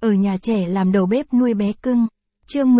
Ở nhà trẻ làm đầu bếp nuôi bé cưng. Chương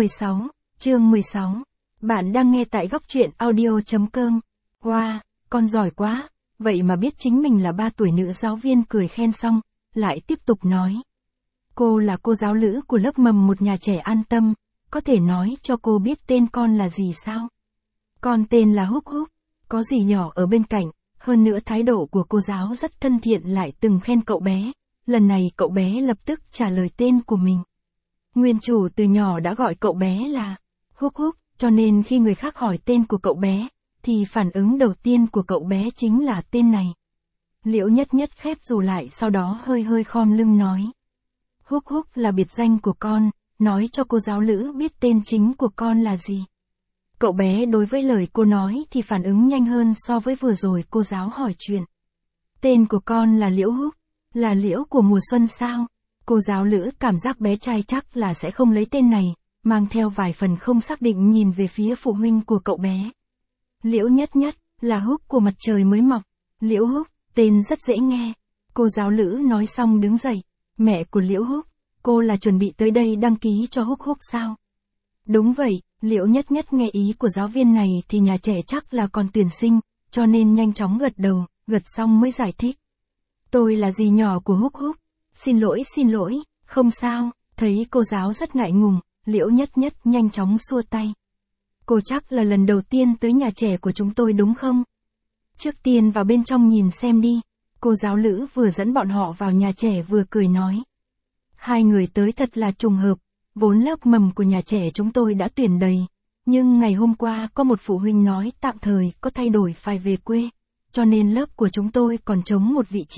16. Bạn đang nghe tại góc truyện audio.com. Wow, con giỏi quá. Vậy mà biết chính mình là 3 tuổi. Nữ giáo viên cười khen xong, lại tiếp tục nói. Cô là cô giáo lữ của lớp mầm một nhà trẻ An Tâm, có thể nói cho cô biết tên con là gì sao? Con tên là Húc Húc, có dì nhỏ ở bên cạnh, hơn nữa thái độ của cô giáo rất thân thiện, lại từng khen cậu bé. Lần này cậu bé lập tức trả lời tên của mình. Nguyên chủ từ nhỏ đã gọi cậu bé là Húc Húc, cho nên khi người khác hỏi tên của cậu bé, thì phản ứng đầu tiên của cậu bé chính là tên này. Liễu Nhất Nhất khép dù lại, sau đó hơi khom lưng nói. Húc Húc là biệt danh của con, nói cho cô giáo lữ biết tên chính của con là gì. Cậu bé đối với lời cô nói thì phản ứng nhanh hơn so với vừa rồi cô giáo hỏi chuyện. Tên của con là Liễu Húc, là liễu của mùa xuân sao? Cô giáo lữ cảm giác bé trai chắc là sẽ không lấy tên này, mang theo vài phần không xác định nhìn về phía phụ huynh của cậu bé. Liễu Nhất Nhất, là Húc của mặt trời mới mọc. Liễu Húc, tên rất dễ nghe. Cô giáo lữ nói xong đứng dậy. Mẹ của Liễu Húc, cô là chuẩn bị tới đây đăng ký cho Húc Húc sao? Đúng vậy, Liễu Nhất Nhất nghe ý của giáo viên này thì nhà trẻ chắc là còn tuyển sinh, cho nên nhanh chóng gật đầu, gật xong mới giải thích. Tôi là dì nhỏ của Húc Húc. Xin lỗi, không sao. Thấy cô giáo rất ngại ngùng, Liễu Nhất Nhất nhanh chóng xua tay. Cô chắc là lần đầu tiên tới nhà trẻ của chúng tôi đúng không? Trước tiên vào bên trong nhìn xem đi. Cô giáo lữ vừa dẫn bọn họ vào nhà trẻ vừa cười nói. Hai người tới thật là trùng hợp, vốn lớp mầm của nhà trẻ chúng tôi đã tuyển đầy. Nhưng ngày hôm qua có một phụ huynh nói tạm thời có thay đổi phải về quê, cho nên lớp của chúng tôi còn trống một vị trí.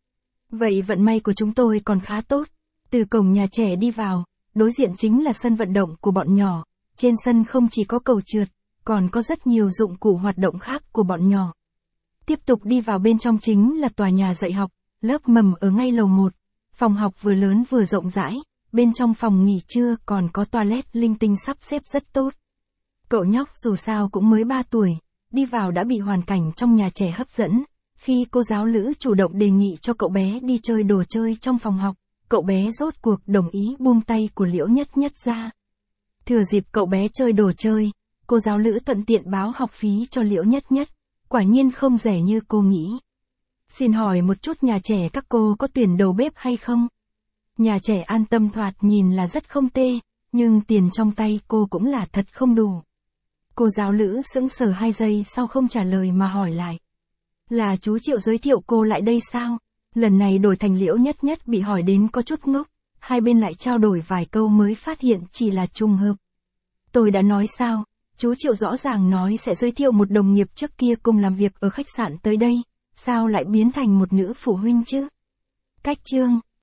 Vậy vận may của chúng tôi còn khá tốt. Từ cổng nhà trẻ đi vào, đối diện chính là sân vận động của bọn nhỏ. Trên sân không chỉ có cầu trượt, còn có rất nhiều dụng cụ hoạt động khác của bọn nhỏ. Tiếp tục đi vào bên trong chính là tòa nhà dạy học, lớp mầm ở ngay lầu 1. Phòng học vừa lớn vừa rộng rãi, bên trong phòng nghỉ trưa còn có toilet linh tinh sắp xếp rất tốt. Cậu nhóc dù sao cũng mới 3 tuổi, đi vào đã bị hoàn cảnh trong nhà trẻ hấp dẫn. Khi cô giáo lữ chủ động đề nghị cho cậu bé đi chơi đồ chơi trong phòng học, cậu bé rốt cuộc đồng ý buông tay của Liễu Nhất Nhất ra. Thừa dịp cậu bé chơi đồ chơi, cô giáo lữ thuận tiện báo học phí cho Liễu Nhất Nhất, quả nhiên không rẻ như cô nghĩ. Xin hỏi một chút, nhà trẻ các cô có tuyển đầu bếp hay không? Nhà trẻ An Tâm thoạt nhìn là rất không tệ, nhưng tiền trong tay cô cũng là thật không đủ. Cô giáo lữ sững sờ 2 giây sau không trả lời mà hỏi lại. Là chú Triệu giới thiệu cô lại đây sao? Lần này đổi thành Liễu Nhất Nhất bị hỏi đến có chút ngốc, hai bên lại trao đổi vài câu mới phát hiện chỉ là trùng hợp. Tôi đã nói sao, chú Triệu rõ ràng nói sẽ giới thiệu một đồng nghiệp trước kia cùng làm việc ở khách sạn tới đây, sao lại biến thành một nữ phụ huynh chứ? Cách chương